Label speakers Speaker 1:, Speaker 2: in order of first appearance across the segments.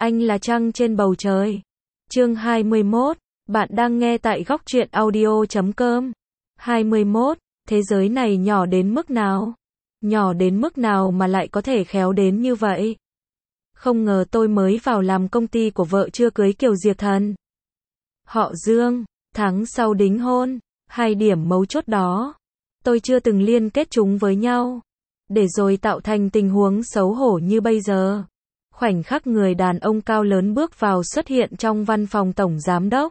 Speaker 1: anh là trăng trên bầu trời. Chương 21, bạn đang nghe tại góc truyện audio.com. 21, thế giới này nhỏ đến mức nào? Nhỏ đến mức nào mà lại có thể khéo đến như vậy? Không ngờ tôi mới vào làm công ty của vợ chưa cưới Kiều Diệp Thần. Họ Dương, tháng sau đính hôn, hai điểm mấu chốt đó. Tôi chưa từng liên kết chúng với nhau. Để rồi tạo thành tình huống xấu hổ như bây giờ. Khoảnh khắc người đàn ông cao lớn bước vào xuất hiện trong văn phòng tổng giám đốc.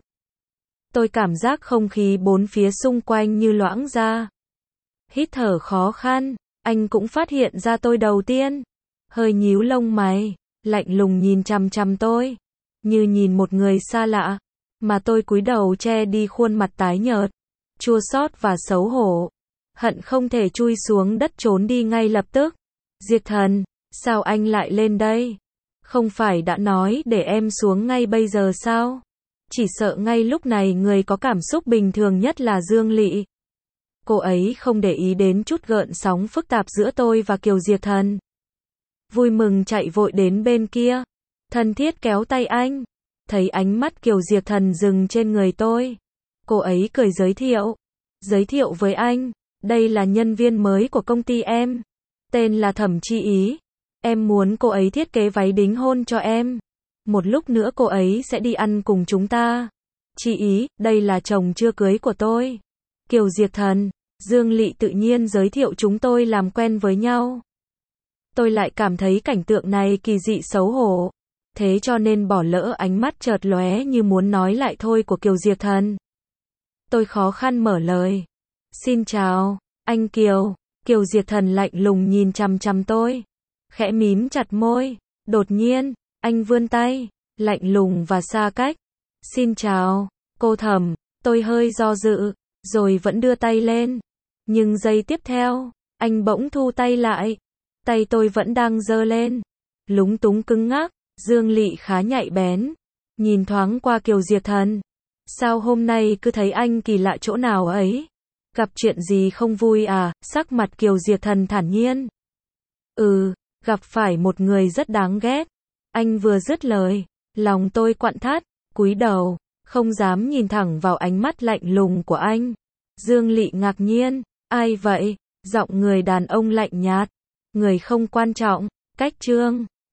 Speaker 1: Tôi cảm giác không khí bốn phía xung quanh như loãng ra. Hít thở khó khăn, anh cũng phát hiện ra tôi đầu tiên. Hơi nhíu lông mày, lạnh lùng nhìn chằm chằm tôi. Như nhìn một người xa lạ. Mà tôi cúi đầu che đi khuôn mặt tái nhợt, chua xót và xấu hổ. Hận không thể chui xuống đất trốn đi ngay lập tức. Diệp Thần, sao anh lại lên đây? Không phải đã nói để em xuống ngay bây giờ sao? Chỉ sợ ngay lúc này người có cảm xúc bình thường nhất là Dương Lị. Cô ấy không để ý đến chút gợn sóng phức tạp giữa tôi và Kiều Diệp Thần. Vui mừng chạy vội đến bên kia. Thân thiết kéo tay anh. Thấy ánh mắt Kiều Diệp Thần dừng trên người tôi. Cô ấy cười giới thiệu. Giới thiệu với anh. Đây là nhân viên mới của công ty em. Tên là Thẩm Chi Ý. Em muốn cô ấy thiết kế váy đính hôn cho em. Một lúc nữa cô ấy sẽ đi ăn cùng chúng ta. Chi Ý, đây là chồng chưa cưới của tôi. Kiều Diệp Thần, Dương Lị tự nhiên giới thiệu chúng tôi làm quen với nhau. Tôi lại cảm thấy cảnh tượng này kỳ dị xấu hổ. Thế cho nên bỏ lỡ ánh mắt chợt lóe như muốn nói lại thôi của Kiều Diệp Thần. Tôi khó khăn mở lời. Xin chào, anh Kiều. Kiều Diệp Thần lạnh lùng nhìn chằm chằm tôi. Khẽ mím chặt môi. Đột nhiên, anh vươn tay. Lạnh lùng và xa cách. Xin chào, cô Thẩm. Tôi hơi do dự, rồi vẫn đưa tay lên. Nhưng giây tiếp theo, anh bỗng thu tay lại. Tay tôi vẫn đang giơ lên. Lúng túng cứng ngắc. Dương Lị khá nhạy bén. Nhìn thoáng qua Kiều Diệp Thần. Sao hôm nay cứ thấy anh kỳ lạ chỗ nào ấy? Gặp chuyện gì không vui à? Sắc mặt Kiều Diệp Thần thản nhiên. Gặp phải một người rất đáng ghét. Anh vừa dứt lời, lòng tôi quặn thắt, cúi đầu, không dám nhìn thẳng vào ánh mắt lạnh lùng của anh. Dương Lị ngạc nhiên, ai vậy? Giọng người đàn ông lạnh nhạt. Người không quan trọng, cách chương.